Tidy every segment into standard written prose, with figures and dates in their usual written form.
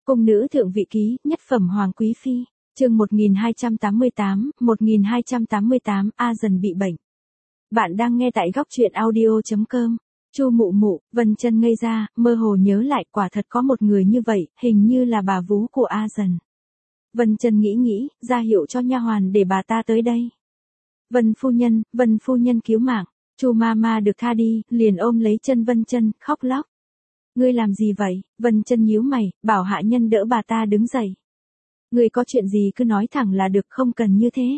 Cung nữ thượng vị ký, nhất phẩm hoàng quý phi, chương 1288, A Dần bị bệnh. Bạn đang nghe tại góc truyện audio.com. Chu Mụ Mụ, Vân Chân ngây ra, mơ hồ nhớ lại quả thật có một người như vậy, hình như là bà vú của A Dần. Vân Chân nghĩ, ra hiệu cho nha hoàn để bà ta tới đây. Vân phu nhân cứu mạng. Chu Mama được tha đi, liền ôm lấy chân Vân Chân, khóc lóc. Ngươi làm gì vậy? Vân Chân nhíu mày, bảo hạ nhân đỡ bà ta đứng dậy. Ngươi có chuyện gì cứ nói thẳng là được, không cần như thế.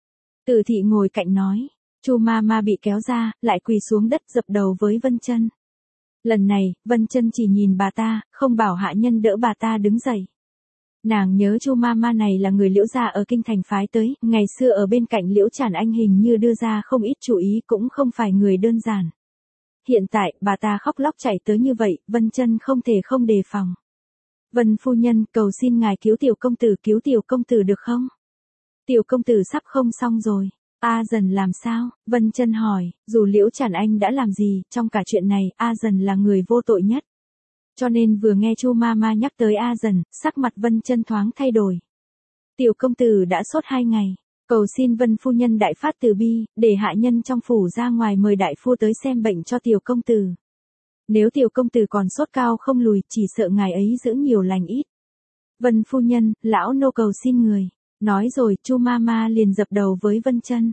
Từ thị ngồi cạnh nói. Chu Mama bị kéo ra, lại quỳ xuống đất dập đầu với Vân Chân. Lần này, Vân Chân chỉ nhìn bà ta, không bảo hạ nhân đỡ bà ta đứng dậy. Nàng nhớ Chu Mama này là người Liễu gia ở kinh thành phái tới, ngày xưa ở bên cạnh Liễu Trản Anh hình như đưa ra không ít chú ý, cũng không phải người đơn giản. Hiện tại, bà ta khóc lóc chạy tới như vậy, Vân Chân không thể không đề phòng. Vân phu nhân, cầu xin ngài cứu tiểu công tử được không? Tiểu công tử sắp không xong rồi. A Dần làm sao? Vân Chân hỏi, dù Liễu Trản Anh đã làm gì, trong cả chuyện này, A Dần là người vô tội nhất. Cho nên vừa nghe Chu Mama nhắc tới A Dần, sắc mặt Vân Chân thoáng thay đổi. Tiểu công tử đã sốt 2 ngày. Cầu xin Vân phu nhân đại phát từ bi, để hạ nhân trong phủ ra ngoài mời đại phu tới xem bệnh cho tiểu công tử. Nếu tiểu công tử còn sốt cao không lùi, chỉ sợ ngài ấy giữ nhiều lành ít. Vân phu nhân, lão nô cầu xin người. Nói rồi, Chu Mama liền dập đầu với Vân Chân.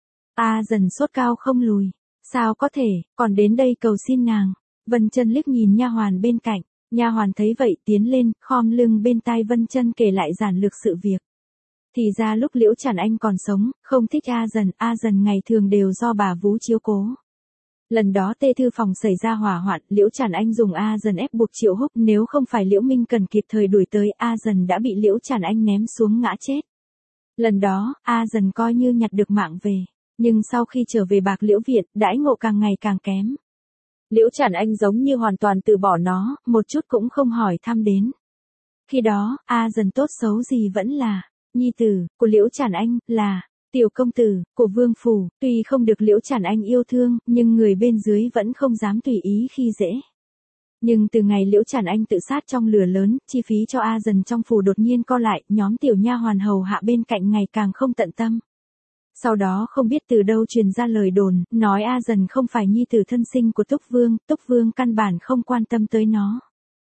A Dần sốt cao không lùi. Sao có thể, còn đến đây cầu xin nàng. Vân Chân liếc nhìn nha hoàn bên cạnh. Nha hoàn thấy vậy tiến lên, khom lưng bên tai Vân Chân kể lại giản lược sự việc. Thì ra lúc Liễu Trản Anh còn sống, không thích A Dần ngày thường đều do bà vú chiếu cố. Lần đó tê thư phòng xảy ra hỏa hoạn, Liễu Trản Anh dùng A Dần ép buộc Triệu Húc, nếu không phải Liễu Minh Cần kịp thời đuổi tới, A Dần đã bị Liễu Trản Anh ném xuống ngã chết. Lần đó, A Dần coi như nhặt được mạng về, nhưng sau khi trở về Bạc Liễu viện, đãi ngộ càng ngày càng kém. Liễu Trản Anh giống như hoàn toàn từ bỏ nó, một chút cũng không hỏi thăm đến. Khi đó, A Dần tốt xấu gì vẫn là nhi tử của Liễu Trản Anh, là tiểu công tử của vương phủ, tuy không được Liễu Trản Anh yêu thương, nhưng người bên dưới vẫn không dám tùy ý khi dễ. Nhưng từ ngày Liễu Trản Anh tự sát trong lửa lớn, chi phí cho A Dần trong phủ đột nhiên co lại, nhóm tiểu nha hoàn hầu hạ bên cạnh ngày càng không tận tâm. Sau đó không biết từ đâu truyền ra lời đồn, nói A Dần không phải nhi tử thân sinh của Túc Vương căn bản không quan tâm tới nó.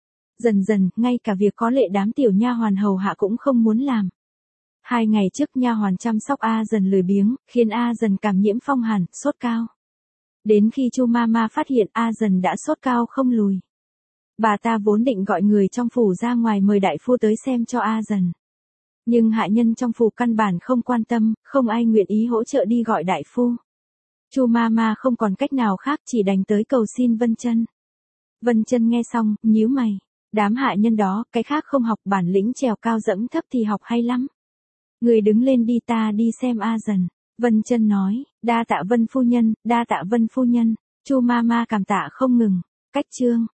Dần dần, ngay cả việc có lệ đám tiểu nha hoàn hầu hạ cũng không muốn làm. 2 ngày trước nha hoàn chăm sóc A Dần lười biếng, khiến A Dần cảm nhiễm phong hàn, sốt cao. Đến khi Chu Mama phát hiện A Dần đã sốt cao không lùi. Bà ta vốn định gọi người trong phủ ra ngoài mời đại phu tới xem cho A Dần. Nhưng hạ nhân trong phủ căn bản không quan tâm, không ai nguyện ý hỗ trợ đi gọi đại phu. Chu Mama không còn cách nào khác, chỉ đành tới cầu xin Vân Chân. Vân Chân nghe xong, nhíu mày. Đám hạ nhân đó, cái khác không học, bản lĩnh trèo cao dẫm thấp thì học hay lắm. Người đứng lên đi, ta đi xem A Dần. Vân Chân nói, đa tạ Vân phu nhân. Chu Mama cảm tạ không ngừng. Cách chương